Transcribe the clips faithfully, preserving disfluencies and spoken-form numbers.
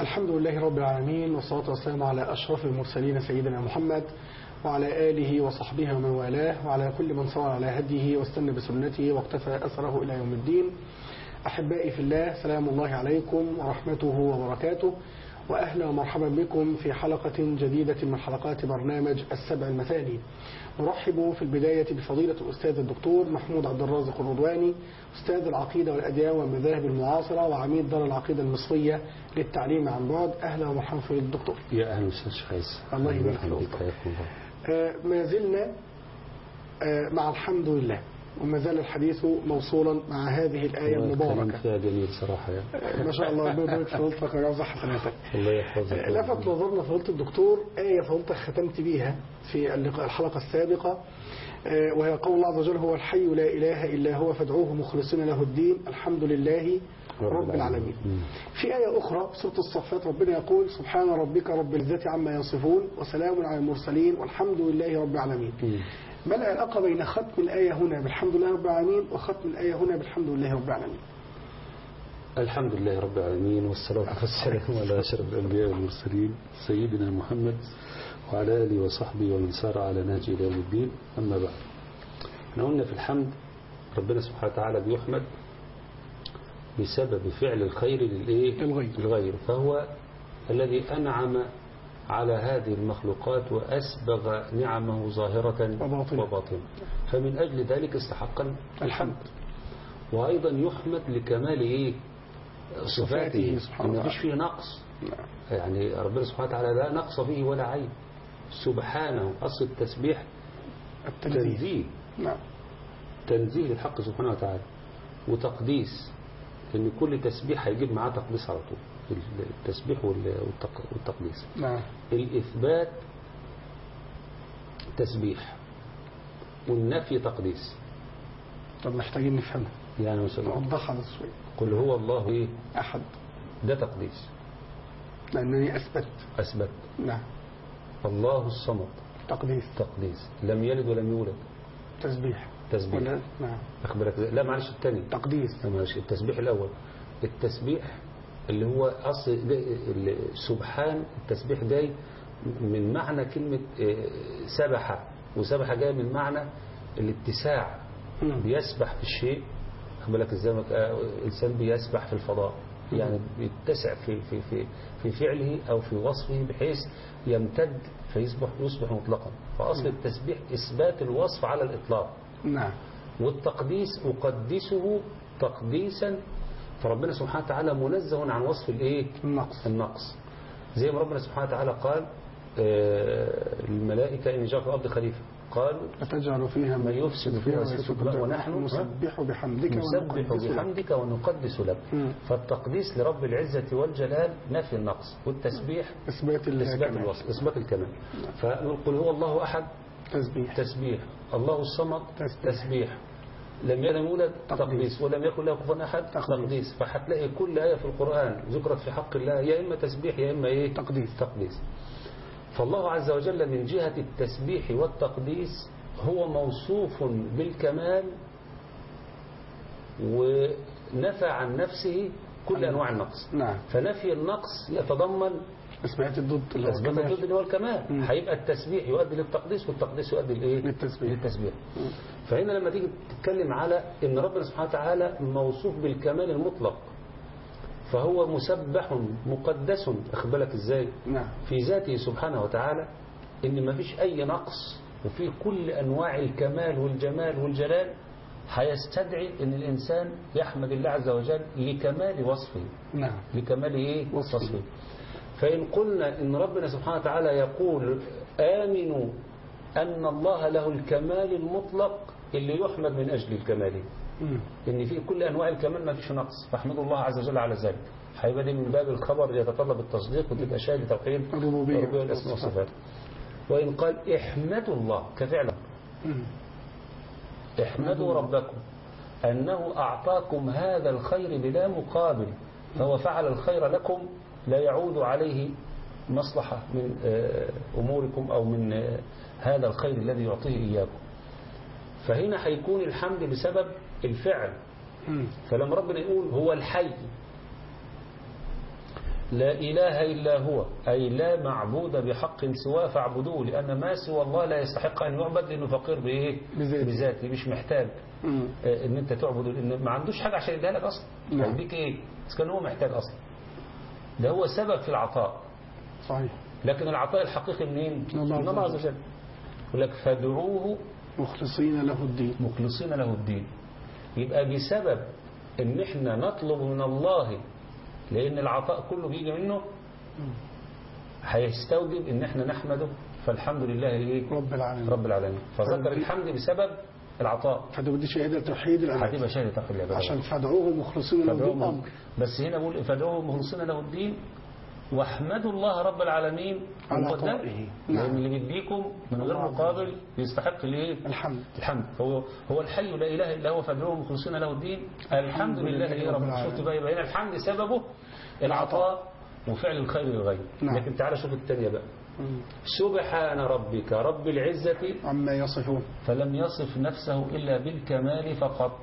الحمد لله رب العالمين، والصلاة والسلام على أشرف المرسلين سيدنا محمد وعلى آله وصحبه ومن والاه، وعلى كل من صار على هديه واستنى بسنته واقتفى أثره إلى يوم الدين. أحبائي في الله، سلام الله عليكم ورحمته وبركاته، وأهلا ومرحبا بكم في حلقة جديدة من حلقات برنامج السبع المثاني. نرحب في البداية بفضيلة الأستاذ الدكتور محمود عبد الرازق الرضواني، أستاذ العقيدة والأديان والمذاهب المعاصرة وعميد دار العقيدة المصرية للتعليم عن بعد. أهلا ومرحبا في الدكتور. يا أهلا أستاذ شخيص. الله يبارك فيك. آه ما زلنا آه مع الحمد لله، وما زال الحديث موصولا مع هذه الآية المباركة. فيها جميل صراحة يا. ما شاء الله، ربنا يبارك في فضلتك ويوزع حسناتك. الله يحفظك. لفت نظرنا فضيلة الدكتور آية فضلتك ختمت بيها في الحلقة السابقة، وهي قول الله عز وجل: هو الحي لا إله إلا هو فادعوه مخلصين له الدين الحمد لله رب العالمين. في آية أخرى في سورة الصفات ربنا يقول: سبحان ربك رب العزة عما يصفون وسلام على المرسلين والحمد لله رب العالمين. ما العلاقة بين ختم الآية هنا بالحمد لله رب العالمين وختم الآية هنا بالحمد لله رب العالمين؟ الحمد لله رب العالمين، والصلاة والسلام على أشرف الأنبياء والمرسلين سيدنا محمد وعلى آله وصحبه ومن سار على نهجه إلى يوم الدين. أما بعد، احنا قلنا في الحمد ربنا سبحانه وتعالى بيحمد بسبب فعل الخير للإيه؟ للغير، فهو الذي أنعم على هذه المخلوقات وأسبغ نعمه ظاهرة وباطنة، فمن أجل ذلك استحق الحمد. وأيضا يحمد لكمال إيه؟ صفاته، ما فيش فيه نقص. يعني ربنا سبحانه وتعالى لا نقص فيه ولا عيب سبحانه. أصل التسبيح تنزيه، تنزيه للحق سبحانه وتعالى وتقديس، لأن كل تسبيح هيجيب معاه تقديس على طول. التسبيح والتقديس. نعم. الإثبات تسبيح والنفي تقديس. طب محتاجين نفهمها يعني مثلا نوضحها شوية. قل هو الله إيه؟ أحد. ده تقديس لأنني أثبت أثبت. نعم. الله الصمد تقديس تقديس. لم يلد ولم يولد تسبيح تسبيح. ولا نعم أخبرك لا معلش الثاني تقديس. لا معلش التسبيح الأول. التسبيح اللي هو أصل سبحان، التسبيح جاي من معنى كلمة سبح، وسبح جاي من معنى الاتساع. بيسبح في الشيء، بالك ازاي الإنسان بيسبح في الفضاء، يعني بيتسع في في في في فعله أو في وصفه بحيث يمتد فيصبح يصبح مطلقا. فأصل التسبيح إثبات الوصف على الإطلاق. نعم. والتقديس أقدسه تقديسا، فربنا سبحانه وتعالى منزه عن وصف الايه؟ النقص. النقص زي ما ربنا سبحانه وتعالى قال الملائكة إن جاء في الأرض خليفة قالوا أتجعل فيها من يفسد فيها ويسفك الدماء ونحن نسبح بحمدك نسبح بحمدك ونقدس لك. فالتقديس لرب العزة والجلال نفي النقص، والتسبيح إثبات الوصف إثبات الكمال. فنقول هو الله أحد تسبيح تسبيح، الله الصمد تسبيح, تسبيح. لم يلد يولد تقديس، ولم يكن له كفوا احد تقديس. فهتلاقي كل آية في القرآن ذكرت في حق الله يا إما تسبيح يا إما إيه؟ تقديس. تقديس. فالله عز وجل من جهة التسبيح والتقديس هو موصوف بالكمال، ونفى عن نفسه كل أنواع النقص. نعم. فنفي النقص يتضمن إثبات الضد اللي هو الكمال. الضد اللي هو الكمال. هيبقى التسبيح يؤدي للتقديس، والتقديس يؤدي لإيه؟ للتسبيح. للتسبيح. فهنا لما تيجي تتكلم على إن ربنا سبحانه وتعالى موصوف بالكمال المطلق، فهو مسبح مقدس. أخبرك إزاي؟ نعم. في ذاته سبحانه وتعالى إن ما فيش أي نقص، وفي كل أنواع الكمال والجمال والجلال، هيستدعي إن الإنسان يحمد الله عز وجل لكمال وصفه. نعم. لكمال إيه؟ وصفه. وصفه. فإن قلنا إن ربنا سبحانه وتعالى يقول آمنوا أن الله له الكمال المطلق اللي يحمد من أجل الكمال، إن في كل أنواع الكمال ما فيش نقص، فاحمدوا الله عز وجل على ذلك. هيبقى دي من باب الخبر يتطلب التصديق، وتبقى شاهد توحيد الربوبية والأسماء والصفات. وإن قال احمدوا الله كفعل، احمدوا ربكم أنه أعطاكم هذا الخير بلا مقابل، فهو فعل الخير لكم لا يعود عليه مصلحة من أموركم أو من هذا الخير الذي يعطيه إياكم. فهنا هيكون الحمد بسبب الفعل. فلما ربنا يقول هو الحي، لا إله إلا هو، أي لا معبود بحق سواه فاعبدوه، لأن ما سوى الله لا يستحق أن يعبد لأنه فقير بإيه؟ بذاته، مش محتاج مم. إن أنت تعبد، لأن ما عندوش حاجة عشان يديها لك أصلا. نعم. يديك إيه؟ بس كان هو محتاج أصلا، ده هو سبب في العطاء. صحيح. لكن العطاء الحقيقي منين؟ من الله عز وجل. يقول لك فادعوه مخلصين له الدين. مخلصين له الدين. يبقى بسبب ان احنا نطلب من الله، لان العطاء كله بيجي منه، هيستوجب ان احنا نحمده، فالحمد لله ايه؟ رب العالمين. رب العالمين. فذكر الحمد بسبب العطاء. فده بدي شهادة توحيد العبادة. هتبقى شهادة توحيد العبادة. عشان فادعوه مخلصين له الدين امر. بس هنا بقول فادعوه مخلصين له الدين واحمدوا الله رب العالمين على عطائه. لأن اللي بيديكم من غير مقابل يستحق الايه؟ الحمد. الحمد. هو هو الحي لا اله الا هو فادعوه مخلصين له الدين. الحمد لله يا رب. شفت بقى يبقى هنا الحمد سببه العطاء وفعل الخير للغير. نعم. لكن تعالى شوف الثانيه بقى. سبحان ربك رب العزة عما يصفون. فلم يصف نفسه إلا بالكمال فقط،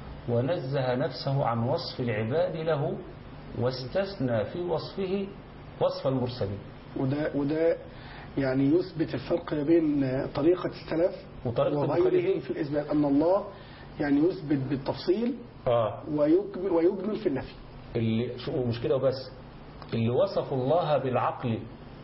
ونزه نفسه عن وصف العباد له، واستثنى في وصفه وصف المرسلين. وده وده يعني يثبت الفرق بين طريقة السلف وطريقة وغيرهم في الإثبات، أن الله يعني يثبت بالتفصيل آه. ويجمل, ويجمل في النفي. اللي شو مش كده وبس، اللي وصفوا الله بالعقل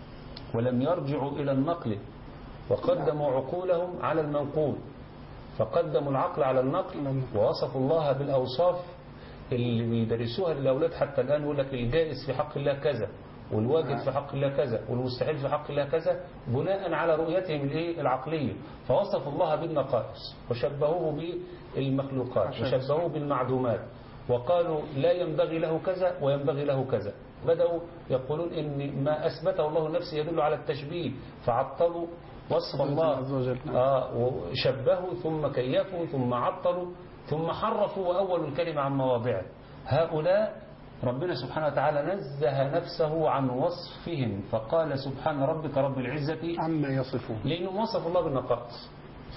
ولم يرجعوا إلى النقل، وقدموا عقولهم على المنقول، فقدموا العقل على النقل، ووصفوا الله بالأوصاف اللي بيدرسوها للأولاد حتى الآن. يقول لك الجائز في حق الله كذا، والواجب في حق الله كذا، والمستحيل في حق الله كذا، بناء على رؤيتهم الايه العقلية. فوصفوا الله بالنقائص وشبهوه بالمخلوقات وشبهوه بالمعدومات، وقالوا لا ينبغي له كذا وينبغي له كذا. بدأوا يقولون إن ما أثبته الله نفسه يدل على التشبيه، فعطلوا وصف الله آه وشبهوا ثم كيفوا ثم عطلوا ثم حرفوا وأولوا الكلمة عن مواضعه. هؤلاء ربنا سبحانه وتعالى نزه نفسه عن وصفهم، فقال سبحان ربك رب العزة عما يصفون، لأنه وصف الله بالنقائص.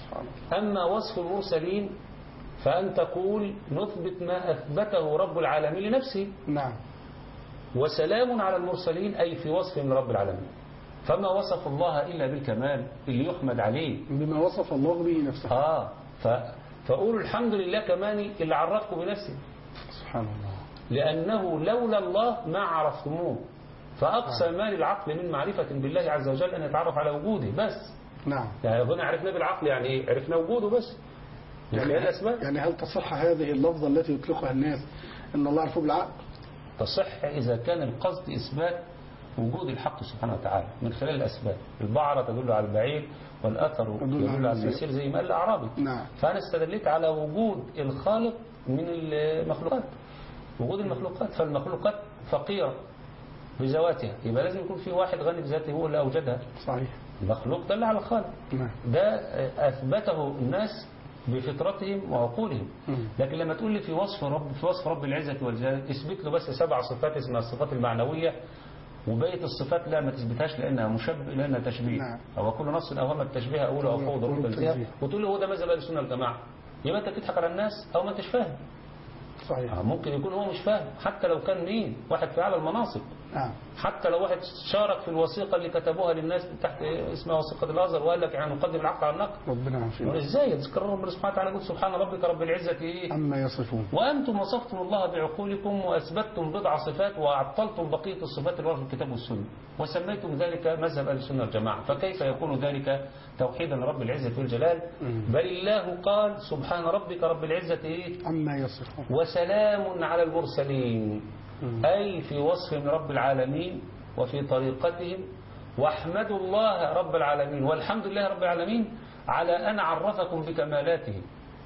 أما وصف المرسلين فأن تقول نثبت ما أثبته رب العالمين لنفسه. نعم. وسلام على المرسلين أي في وصفهم لرب العالمين. فما وصف الله إلا بالكمال اللي يحمد عليه بما وصف الله به نفسه. آه ف... فقولوا الحمد لله كمان اللي عرفكم بنفسه. سبحان الله. لأنه لولا الله ما عرفتموه، فأقصى ما للعقل من معرفة بالله عز وجل أن يتعرف على وجوده بس. نعم. يعني أظن عرفنا بالعقل يعني إيه؟ عرفنا وجوده بس. يعني, يعني هل تصح هذه اللفظة التي يطلقها الناس أن الله عرفه بالعقل؟ تصح إذا كان القصد إثبات وجود الحق سبحانه وتعالى من خلال الأسباب. البعرة تدل على البعير، والأثر يدل على المسير زي ما قال الأعرابي. نعم. فأنا استدلت على وجود الخالق من المخلوقات، وجود المخلوقات. فالمخلوقات فقيرة بذواتها، يبقى لازم يكون في واحد غني بذاته هو اللي أوجدها. صحيح. المخلوق دل على الخالق. نعم. ده أثبته الناس بفطرتهم وعقولهم. لكن لما تقول لي في وصف رب في وصف رب العزة والجلال اثبت له بس سبع صفات اسمها الصفات المعنوية، وبقية الصفات لا ما تثبتهاش لأنها مشبه لأنها تشبيه. نعم. أو كل نص أوهم التشبيه أقوله أو فوضى رب الزيها، وتقول له هو ده مذهب أهل السنة والجماعة، يبقى أنت بتضحك على الناس أو ما أنتش فاهم. صحيح. ممكن يكون هو مش فاهم حتى لو كان مين واحد في أعلى المناصب. نعم. حتى لو واحد شارك في الوثيقة اللي كتبوها للناس تحت اسمها وثيقة الأزهر وقال لك يعني نقدم العقل على النقل. ربنا يعافينا. ازاي يذكر ربنا سبحانه وتعالى يقول سبحان ربك رب العزة ايه عما يصفون، وأنتم وصفتم الله بعقولكم وأثبتتم بضع صفات وعطلتم بقية الصفات اللي في الكتاب والسنة وسميتم ذلك مذهب أهل السنة والجماعة. فكيف يكون ذلك توحيدا لرب العزة والجلال؟ بل الله قال سبحان ربك رب العزة ايه عما يصفون وسلام على المرسلين، أي في وصفهم رب العالمين وفي طريقتهم. واحمدوا الله رب العالمين والحمد لله رب العالمين على أن عرفكم بكمالاته.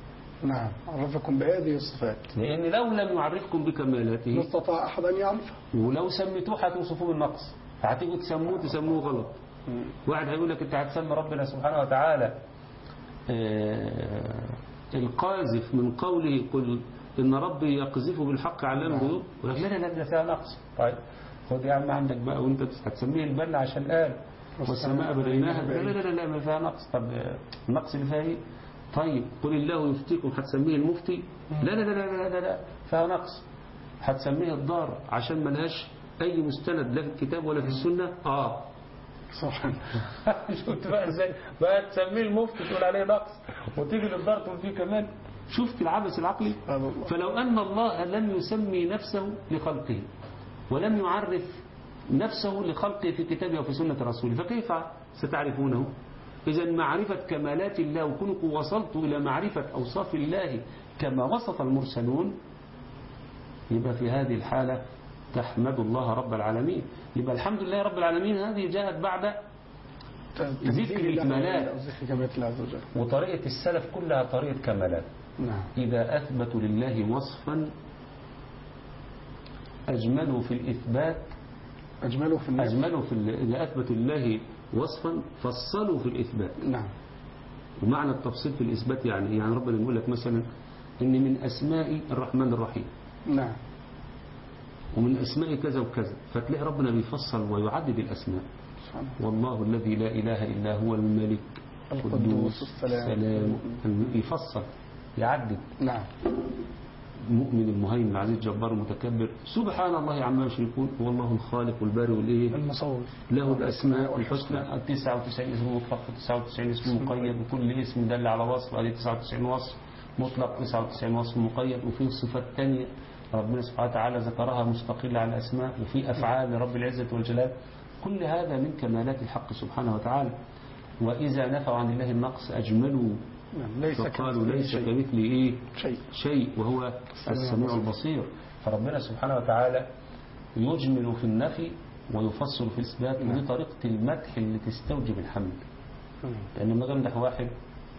نعم. عرفكم بهذه الصفات، لأن لو لم يعرفكم بكمالاته ما استطاع أحد أن يعرفه، ولو سميتوه هتوصفوه بالنقص، هتيجوا تسموه تسموه غلط. واحد هيقول لك أنت هتسمي ربنا سبحانه وتعالى آه القاذف من قوله قل إن ربي يقذف بالحق علام الغيوب، يقول لك لا لا لا فيها نقص. طيب خد يا عم عندك بقى وانت هتسميه البلة عشان قال والسماء بنيناها، لا لا لا لا ما فيها نقص. طب النقص اللي فيها ايه؟ طيب قل الله يفتيكم هتسميه المفتي، لا لا لا لا لا لا فيها نقص. هتسميه الضار عشان ملهاش أي مستند لا في الكتاب ولا في السنة آه صح. شفت بقى ازاي بقى تسميه المفتي تقول عليه نقص وتيجي للدار تقول فيه كمان. شفت العبث العقلي. فلو أن الله لم يسمي نفسه لخلقه ولم يعرف نفسه لخلقه في كتابه وفي سنة رسوله فكيف ستعرفونه؟ إذا معرفة كمالات الله وكونكم وصلتوا إلى معرفة أوصاف الله كما وصف المرسلون يبقى في هذه الحالة تحمد الله رب العالمين. يبقى الحمد لله رب العالمين هذه جاءت بعد ذكر الكمالات وطريقة السلف كلها طريقة كمالات. نعم. إذا أثبتوا لله وصفا أجملوا في الإثبات أجملوا في النفي. أجملوا في ال... إذا أثبتوا لله وصفا فصلوا في الإثبات. نعم. ومعنى التفصيل في الإثبات يعني يعني ربنا يقول لك مثلا إن من أسماء الرحمن الرحيم. نعم. ومن أسماء كذا وكذا فتلاقي ربنا بيفصل ويعدد الأسماء. والله الذي لا إله إلا هو الملك القدوس السلام يفصل يعدد. نعم. المؤمن المهيمن العزيز الجبار المتكبر سبحان الله عما يشركون هو الله الخالق والبارئ والايه المصور له الاسماء الحسنى تسعة وتسعين اسم مطلق تسعة وتسعين اسم مقيد وكل اسم دل على وصف هذه تسعة وتسعين وصف مطلق تسعة وتسعين وصف مقيد وفي صفات ثانيه ربنا سبحانه وتعالى ذكرها مستقلة عن الاسماء وفي افعال لرب العزة والجلال. كل هذا من كمالات الحق سبحانه وتعالى. واذا نفوا عن الله النقص اجملوا ليس فقالوا ليس كمثله إيه شيء. شيء وهو السميع البصير. فربنا سبحانه وتعالى يجمل في النفي ويفصل في الإثبات. ودي طريقة المدح اللي تستوجب الحمد. لأن لما تمدح واحد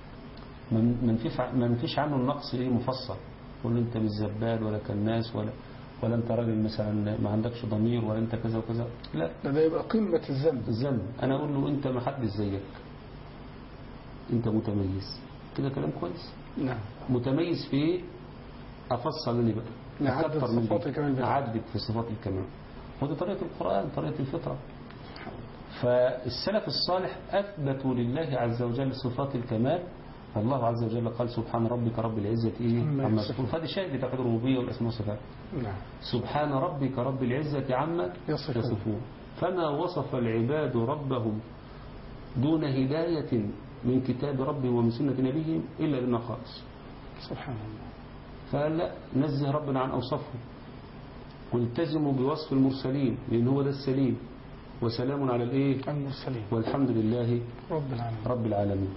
ما نفيش عنه النقص إيه مفصل قول أنت مش زبال ولا كناس ولا ولا أنت راجل مثلا ما عندكش ضمير ولا أنت كذا وكذا لا ده يبقى قمة الذنب. الذنب أنا أقول له أنت ما حدش زيك أنت متميز كده كلام كويس. نعم. متميز في ايه افصل لي بقى نعدد صفات الكمال نعدد في صفات الكمال. ودي طريقه القران طريقه الفطره. فالسلف الصالح اثبتوا لله عز وجل صفات الكمال. والله عز وجل قال سبحان ربك رب العزه ايه عما يصفون. فهذا شاهد بتوحيد الربوبيه والاسماء والصفات. نعم. سبحان ربك رب العزه عما يصفون. فما وصف العباد ربهم دون هدايه من كتاب ربهم ومن سنة نبيهم إلا بالنقائص. سبحان الله. فلا نزه ربنا عن أوصافهم والتزموا بوصف المرسلين لأن هو ده السليم. وسلام على الإيه المرسلين والحمد لله رب العالمين, رب العالمين.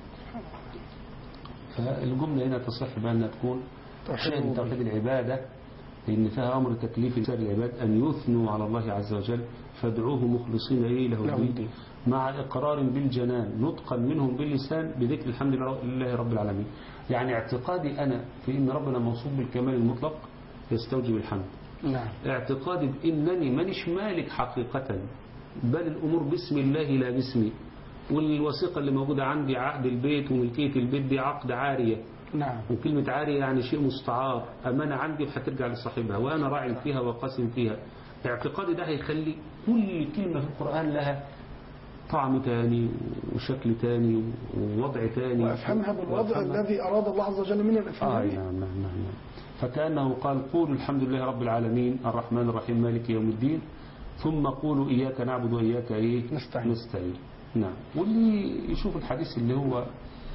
فالجملة هنا تصح بأنها تكون شأن توحيد العبادة لأن فيها أمر تكليف لسائر العباد أن يثنوا على الله عز وجل فادعوه مخلصين إيه له الدين مع إقرار بالجنان نطقا منهم باللسان بذكر الحمد لله رب العالمين. يعني اعتقادي أنا في أن ربنا موصوف بالكمال المطلق يستوجب الحمد. نعم. اعتقادي بأنني مانيش مالك حقيقة بل الأمور باسم الله لا باسمي والوثيقة اللي موجودة عندي عقد البيت وملكية البيت دي عقد عارية. نعم. وكلمة عارية يعني شيء مستعار أمانة عندي وهترجع لصاحبها وأنا راعي فيها وقاسم فيها. اعتقادي ده هيخلي كل كلمة في القرآن لها طعم تاني وشكل تاني ووضع تاني وأفهمها بالوضع الذي أراد الله عز وجل منه الإفهام. آه نعم نعم نعم. فكأنه قال قولوا الحمد لله رب العالمين الرحمن الرحيم مالك يوم الدين ثم قولوا إياك نعبد وإياك إيه نستعين. نستعين. نعم. واللي يشوف الحديث اللي هو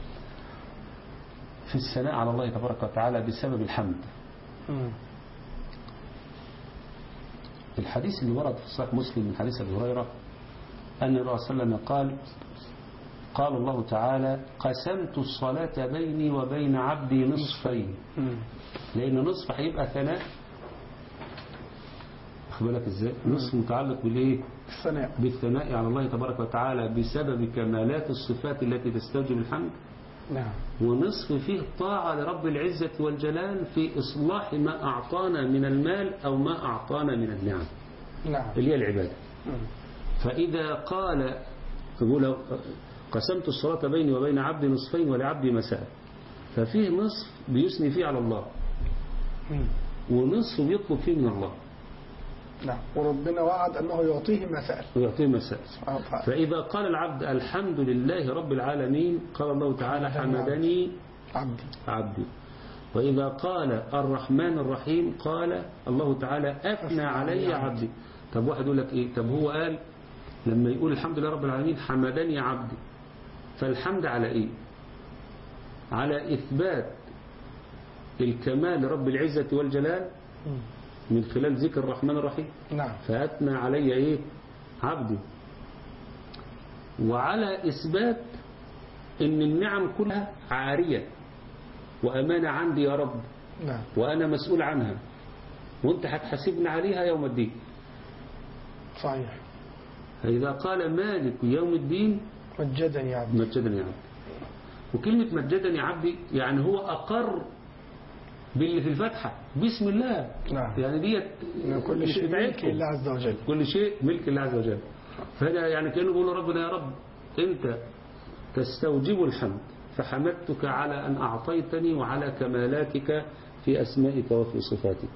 في الثناء على الله تبارك وتعالى بسبب الحمد. م. الحديث اللي ورد في صحيح مسلم من حديث أبي هريرة أن الرسول صلى الله عليه وسلم قال قال الله تعالى قسمت الصلاة بيني وبين عبدي نصفين. لأن نصف هيبقى ثناء بالك ازاي نصف متعلق بالايه الثناء بالثناء على الله تبارك وتعالى بسبب كمالات الصفات التي تستوجب الحمد. نعم. ونصف فيه طاعة لرب العزة والجلال في إصلاح ما أعطانا من المال أو ما أعطانا من النعم. نعم. اللي هي العبادة. م. فإذا قال يقول قسمت الصلاة بيني وبين عبدي نصفين ولعبدي مساء ففيه نصف بيثني فيه على الله م. ونصف بيطلب فيه من الله. نعم. وربنا وعد أنه يعطيه ما سأل ويعطيه ما سأل. فإذا قال العبد الحمد لله رب العالمين قال الله تعالى حمدني عبدي عبدي. وإذا قال الرحمن الرحيم قال الله تعالى أثنى علي عبدي. طب واحد يقول لك إيه؟ طب هو قال لما يقول الحمد لله رب العالمين حمدني عبدي، فالحمد على إيه؟ على إثبات الكمال لرب العزة والجلال من خلال ذكر الرحمن الرحيم. نعم. فأثنى علي إيه؟ عبدي. وعلى إثبات إن النعم كلها عارية وأمانة عندي يا رب. نعم. وأنا مسؤول عنها وأنت هتحاسبني عليها يوم الدين. صحيح. فإذا قال مالك يوم الدين مجدني عبدي، مجدني عبدي. وكلمة مجدني عبدي يعني هو أقر باللي في الفتحة بسم الله. نعم. يعني ديت كل شيء ملك الله عز وجل، كل شيء ملك الله عز وجل. فهذا يعني كأنه بيقول ربنا يا رب أنت تستوجب الحمد، فحمدتك على أن أعطيتني وعلى كمالاتك في أسمائك وفي صفاتك.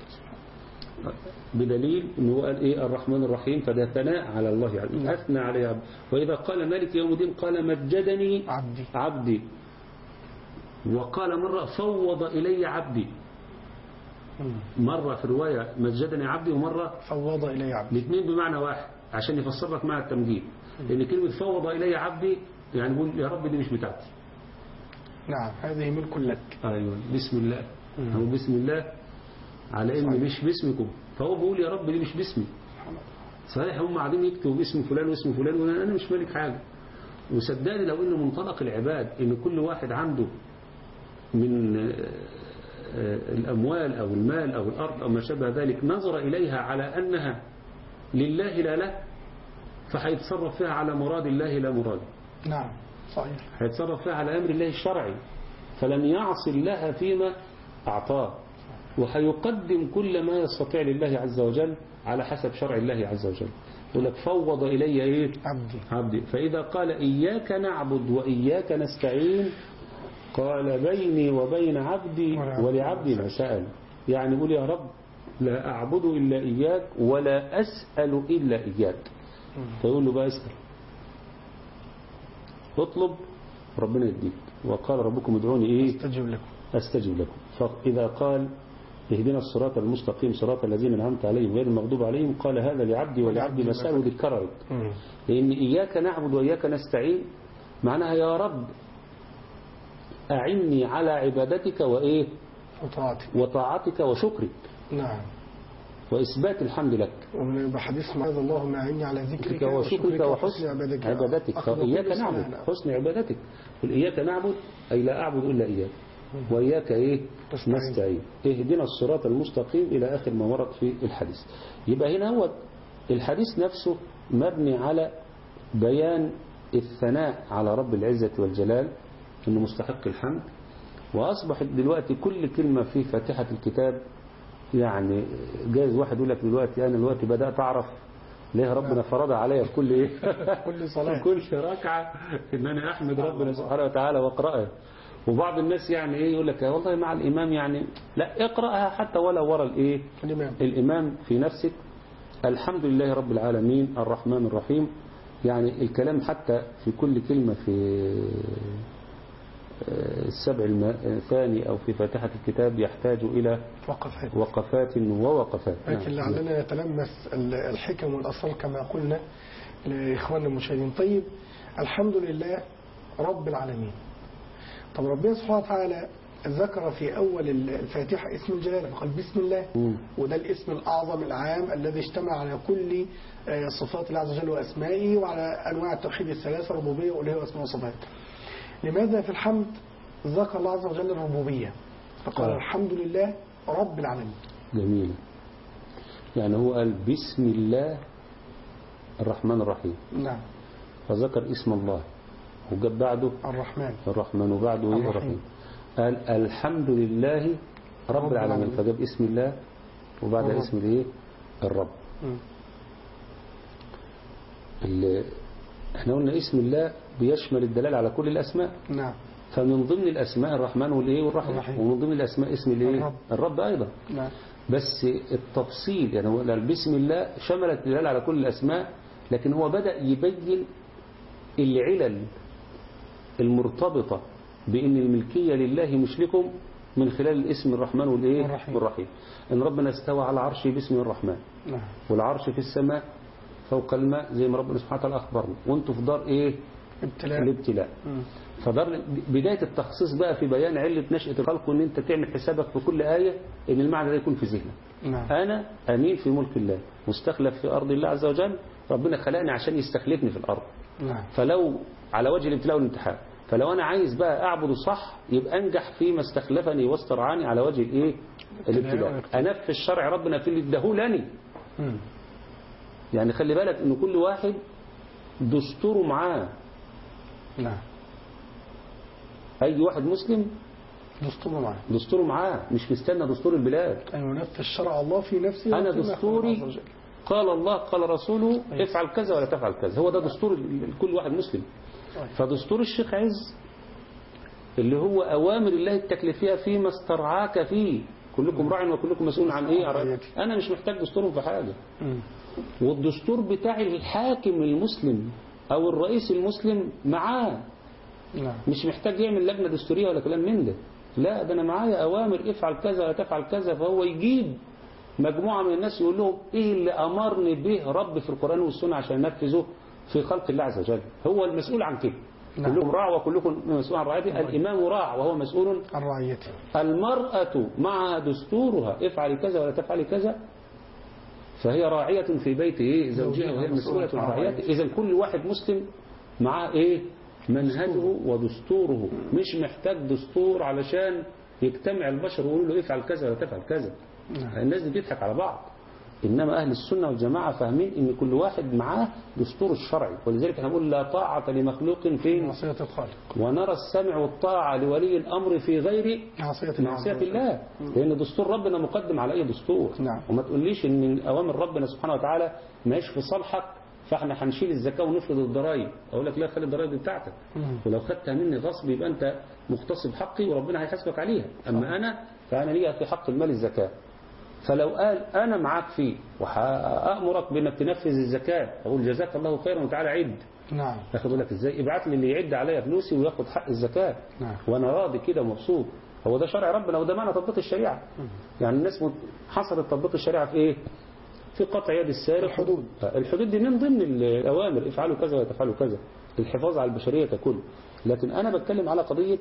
بدليل أنه قال إيه الرحمن الرحيم، فده ثناء على الله يعني أثنى عليه عبد. وإذا قال مالك يوم الدين قال مجدني عبدي, عبدي. وقال مرة فوض إلي عبدي، مرة في رواية مجدني عبدي ومرة فوض إلي عبدي، الاثنين بمعنى واحد عشان يفسر لك مع التمجيد. لأن كلمة فوض إلي عبدي يعني يقول يا رب دي مش بتاعتي. نعم هذه ملك لك. أيوة بسم الله، هو بسم الله على إن مش باسمكم، فهو بيقول يا رب دي مش باسمي. صحيح هم قاعدين يكتبوا باسم فلان واسم فلان وأنا مش مالك حاجة. وصدقني لو إن منطلق العباد إن كل واحد عنده من الأموال أو المال أو الأرض أو ما شابه ذلك نظر إليها على أنها لله لا له، فهيتصرف فيها على مراد الله لا مراد. نعم صحيح. هيتصرف فيها على أمر الله الشرعي، فلن يعصي الله فيما أعطاه، وهيقدم كل ما يستطيع لله عز وجل على حسب شرع الله عز وجل. يقول لك فوض إلي إيه؟ عبدي. عبدي. فإذا قال إياك نعبد وإياك نستعين قال بيني وبين عبدي ولعبدي ما سأل. يعني يقول يا رب لا أعبد إلا إياك ولا أسأل إلا إياك. فيقول له بقى اسأل، اطلب ربنا يديك. وقال ربكم ادعوني إيه؟ أستجب لكم أستجب لكم. فإذا قال اهدنا الصراط المستقيم صراط الذين أنعمت عليهم غير المغضوب عليهم قال هذا لعبدي ولعبدي ما سأل. ودي اتكررت، لأن إياك نعبد وإياك نستعين معناها يا رب أعني على عبادتك وإيه وطاعتك وطاعتك وشكرك. نعم. وإثبات الحمد لك. ومن بحديث معاذ اللهم أعني على ذكرك وشكرك وحسن عبادتك, عبادتك. فإياك نعبد حسن عبادتك. قل إياك نعبد أي لا أعبد إلا إياك وإياك إيه نستعين. اهدنا الصراط المستقيم إلى آخر ما ورد في الحديث. يبقى هنا هو الحديث نفسه مبني على بيان الثناء على رب العزة والجلال إنه مستحق الحمد. وأصبحت دلوقتي كل كلمة في فاتحة الكتاب يعني جايز واحد يقول لك دلوقتي أنا دلوقتي بدأت أعرف ليه ربنا فرض عليا في كل إيه كل صلاة كل ركعة إن أنا أحمد ربنا سبحانه وتعالى وأقرأها. وبعض الناس يعني إيه يقول لك والله مع الإمام يعني لا اقرأها حتى ولا ورا الإيه الإمام. الإمام في نفسك. الحمد لله رب العالمين الرحمن الرحيم. يعني الكلام حتى في كل كلمة في السبع الثاني أو في فاتحة الكتاب يحتاج إلى وقفات وقفات ووقفات. لكن لعلنا يتلمس الحكم والأصل كما قلنا لإخواننا المشاهدين. طيب الحمد لله رب العالمين. طب ربنا سبحانه وتعالى ذكر في أول الفاتحة اسم الجلالة قال بسم الله م. وده الاسم الأعظم العام الذي اشتمل على كل صفات الله عز وجل وأسمائه وعلى أنواع التوحيد الثلاثة ربوبية وألوهية وأسماء وصفات. لماذا في الحمد ذكر الله عز وجل الربوبية فقال آه. الحمد لله رب العالمين. جميل. يعني هو قال بسم الله الرحمن الرحيم. نعم. فذكر اسم الله وجاب بعده الرحمن الرحمن وبعده الرحيم. الرحيم. قال الحمد لله رب, رب العالمين. فجاب اسم الله وبعد اسم الايه الرب. اللي احنا قلنا اسم الله بيشمل الدلالة على كل الأسماء. نعم. فمن ضمن الأسماء الرحمن والإيه والرحيم الرحيم. ومن ضمن الأسماء اسم الايه الرب. الرب أيضا. نعم. بس التفصيل يعني هو بسم الله شملت الدلالة على كل الأسماء، لكن هو بدأ يبين العلل المرتبطة بأن الملكية لله مش لكم من خلال الاسم الرحمن والإيه والرحيم. ان ربنا استوى على عرشه باسم الرحمن. نعم. والعرش في السماء فوق الماء زي ما ربنا سبحانه وتعالى أخبرنا، وانتوا في دار إيه؟ ابتلاء. الابتلاء. فدار بداية التخصيص بقى في بيان علة نشأة الخلق، وان انت تعمل حسابك في كل آية ان المعنى ده يكون في ذهنك. نعم. أنا أمين في ملك الله، مستخلف في أرض الله عز وجل، ربنا خلقني عشان يستخلفني في الأرض. نعم. فلو على وجه الابتلاء والامتحان، فلو أنا عايز بقى أعبده صح يبقى أنجح فيما استخلفني واسترعاني على وجه الإيه؟ الابتلاء. أنفذ الشرع ربنا في اللي اداهولني. يعني خلي بالك إن كل واحد دستوره معاه. نعم. أي واحد مسلم دستوره معاه دستوره معاه، مش مستنى دستور البلاد. أن ينفذ شرع الله في نفسه. أنا دستوري قال الله قال رسوله افعل كذا ولا تفعل كذا، هو ده دستور كل واحد مسلم. فدستور الشيخ عز اللي هو أوامر الله التكليفية فيما استرعاك فيه، كلكم راع وكلكم مسؤول عن إيه؟ أنا مش محتاج دستور في حاجة. والدستور بتاع الحاكم المسلم أو الرئيس المسلم معاه، مش محتاج يعمل لجنة دستورية ولا كلام من ده. لا، ده أنا معايا أوامر افعل كذا ولا تفعل كذا، فهو يجيب مجموعة من الناس يقول لهم إيه اللي أمرني به رب في القرآن والسنة عشان ننفذه في خلق الله عز وجل. هو المسؤول عن كده. نعم. كلكم راع وكلكم مسؤول عن رعيته. الإمام راع وهو مسؤول عن رعيته. المرأة مع دستورها افعل كذا ولا تفعل كذا، فهي راعية في بيت إيه؟ زوجها، وهي مسؤولة عن رعيته. إذا كل واحد مسلم معاه إيه؟ منهجه ودستوره، مش محتاج دستور علشان يجتمع البشر ويقولوا له افعل كذا ولا تفعل كذا. نعم. الناس دي بتضحك على بعض. إنما أهل السنة والجماعة فاهمين إن كل واحد معاه دستور الشرعي، ولذلك احنا نقول لا طاعة لمخلوق في معصية الخالق، ونرى السمع والطاعة لولي الأمر في غير معصية, معصية الله. لأن دستور ربنا مقدم على أي دستور. نعم. وما تقوليش إن من أوامر ربنا سبحانه وتعالى ماهيش في صالحك فاحنا هنشيل الزكاة ونفرض الضرائب. أقول لك لا، خلي الضرائب بتاعتك، ولو خدتها مني غصب يبقى أنت مغتصب حقي وربنا هيحاسبك عليها. أما أنا فأنا ليا في حق المال الزكاة، فلو قال أنا معاك فيه وهأمرك بأنك تنفذ الزكاة، أقول جزاك الله خيرا وتعالى عد. نعم. ياخد لك إزاي؟ ابعت لي اللي يعد عليا فلوسي وياخد حق الزكاة. نعم. وأنا راضي كده ومبسوط. هو ده شرع ربنا وده معنى تطبيق الشريعة. يعني الناس حصلت تطبيق الشريعة في إيه؟ في قطع يد السارق. الحدود. الحدود دي من ضمن الأوامر، افعلوا كذا وتفعلوا كذا، الحفاظ على البشرية ككل. لكن أنا بتكلم على قضية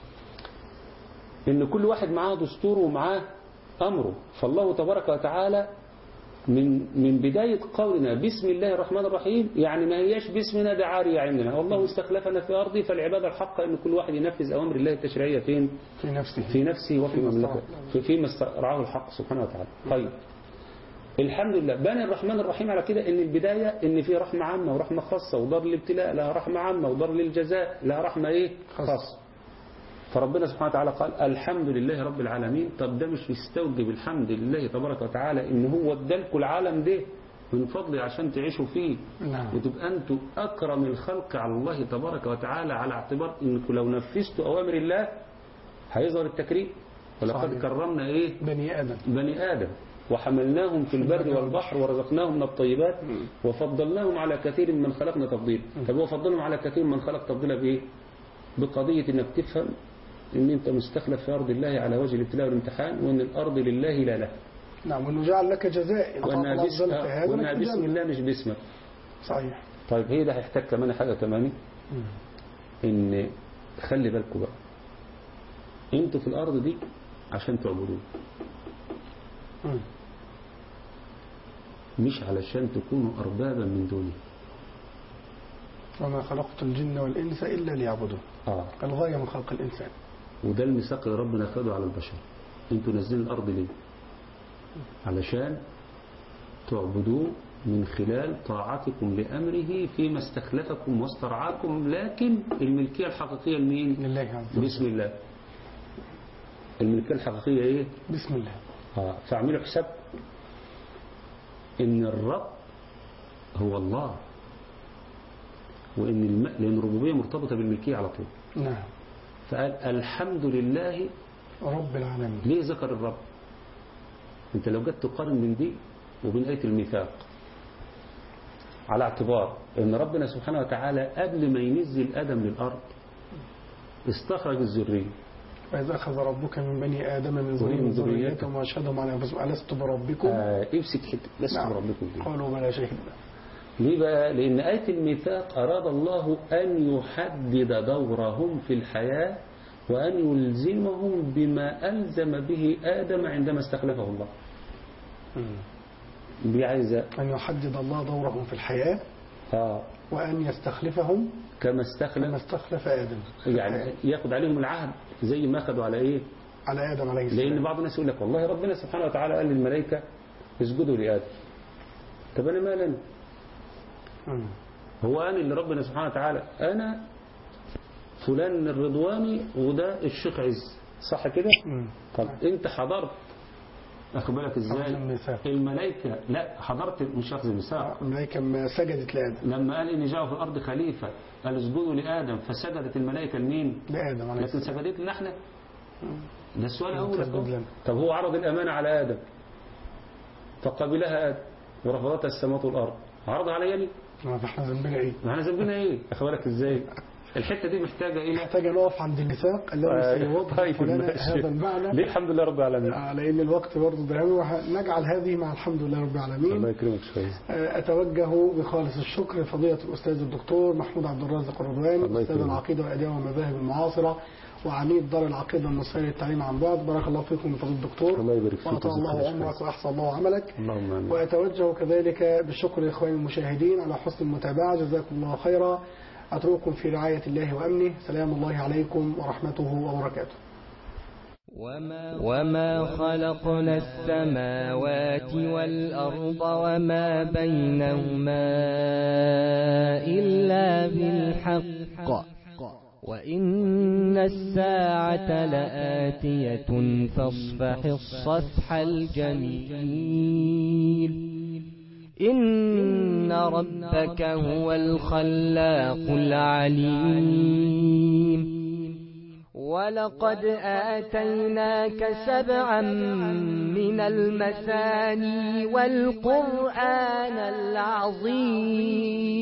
إن كل واحد معاه دستوره ومعاه أمره. فالله تبارك وتعالى من من بداية قولنا بسم الله الرحمن الرحيم، يعني ما هياش باسمنا ده عارية عندنا. والله استخلفنا في أرضي، فالعبادة الحق إن كل واحد ينفذ أوامر الله التشريعية فين؟ في نفسه في نفسه وفي مملكته، في فيما استرعاه الحق سبحانه وتعالى. طيب الحمد لله بني الرحمن الرحيم على كده إن البداية إن في رحمة عامة ورحمة خاصة، ودار الابتلاء لها رحمة عامة، ودار للجزاء لها رحمة إيه؟ خاصة. فربنا سبحانه وتعالى قال الحمد لله رب العالمين. طب ده مش يستوجب الحمد لله تبارك وتعالى إن هو ادالكوا العالم ده من فضله عشان تعيشوا فيه. نعم. وتبقى أنتم أكرم الخلق على الله تبارك وتعالى، على اعتبار إنكم لو نفذتوا أوامر الله هيظهر التكريم. ولقد كرمنا إيه؟ بني آدم بني آدم وحملناهم في البر والبحر ورزقناهم من الطيبات وفضلناهم على كثير من خلقنا تفضيلا. طب هو فضلهم على كثير من خلق تفضيلا بإيه؟ بقضية إنك تفهم إن أنت مستخلف في أرض الله على وجه الابتلاء والامتحان، وإن الأرض لله لا له. نعم. وإنه جعل لك جزاء، وإنها باسم الله مش باسمك. صحيح. طيب هي ده هيحتاج كمان حاجة كمان، إن خلي بالكم بقى أنتوا في الأرض دي عشان تعبدوه، مش علشان تكونوا أربابا من دونه. وما خلقت الجن والإنس إلا ليعبدون. آه. الغاية من خلق الإنسان. وده الميثاق اللي ربنا خده على البشر. انتوا نازلين الأرض ليه؟ علشان تعبدوه من خلال طاعتكم لأمره فيما استخلفكم واسترعاكم، لكن الملكية الحقيقية لمين؟ لله عز وجل. بسم الله. الملكية الحقيقية ايه؟ بسم الله. آه. فاعملوا حساب ان الرب هو الله، وان الم... لان الربوبية مرتبطة بالملكية على طول. نعم. فقال الحمد لله رب العالمين. ليه ذكر الرب؟ انت لو جيت تقارن من دي وبين آية الميثاق، على اعتبار ان ربنا سبحانه وتعالى قبل ما ينزل آدم للأرض استخرج الذرية. وإذا أخذ ربك من بني آدم من ذريتهم وأشهدهم على أنفسهم ألست بربكم؟ آه امسك حته لست نعم. بربكم دي. قالوا بلى شهدنا. ليه بقى؟ لأن آية الميثاق أراد الله أن يحدد دورهم في الحياة وأن يلزمهم بما ألزم به آدم عندما استخلفه الله. دي عايزة أن يحدد الله دورهم في الحياة آه. وأن يستخلفهم كما استخلف كما استخلف آدم، يعني ياخد عليهم العهد زي ما أخذوا على إيه؟ على آدم عليه السلام. لأن بعض الناس يقول لك والله ربنا سبحانه وتعالى قال للملائكة اسجدوا لآدم. طب أنا مال أنا؟ مم. هو أنا اللي ربنا سبحانه وتعالى أنا فلان الرضواني وده الشيخ عز، صح كده؟ مم. طب أنت حضرت أخد بالك إزاي؟ الملائكة لا حضرت مش أخذ الميثاق. الملائكة ما سجدت لآدم لما قال إن جاءوا في الأرض خليفة قال اسجدوا لآدم فسجدت الملائكة لمين؟ لآدم عليه لكن السلام. سجدت لنا احنا؟ ده السؤال أول. لنا. طب هو عرض الأمانة على آدم فقبلها آدم ورفضتها السماوات والأرض، عرضها على يلي؟ ما احنا ذنبنا ايه؟ ما احنا ذنبنا ايه؟ أخد بالك إزاي؟ الحتة دي محتاجة إيه؟ محتاجة نقف عند الميثاق الذي سيوضح لنا هذا المعنى. ليه الحمد لله رب العالمين؟ لأن الوقت برضه ضيق، ونجعل هذه مع الحمد لله رب العالمين. الله يكرمك شوية. أتوجه بخالص الشكر لفضيلة الأستاذ الدكتور محمود عبد الرازق الرضواني، أستاذ العقيدة والأديان والمذاهب المعاصرة وعميد دار العقيدة المصرية للتعليم عن بعد. بارك الله فيكم فضيلة الدكتور. الله يبارك فيك. وأطال الله عمرك وأحسن الله عملك. اللهم آمين. وأتوجه كذلك بالشكر لإخواني المشاهدين على حسن المتابعة، جزاكم الله خيرا. أترككم في رعاية الله وأمنه. سلام الله عليكم ورحمته وبركاته. وما خلقنا السماوات والأرض وما بينهما إلا بالحق وإن الساعة لآتية فاصفح الصفح الجميل. إن ربك هو الخلاق العليم. ولقد آتيناك سبعا من المثاني والقرآن العظيم.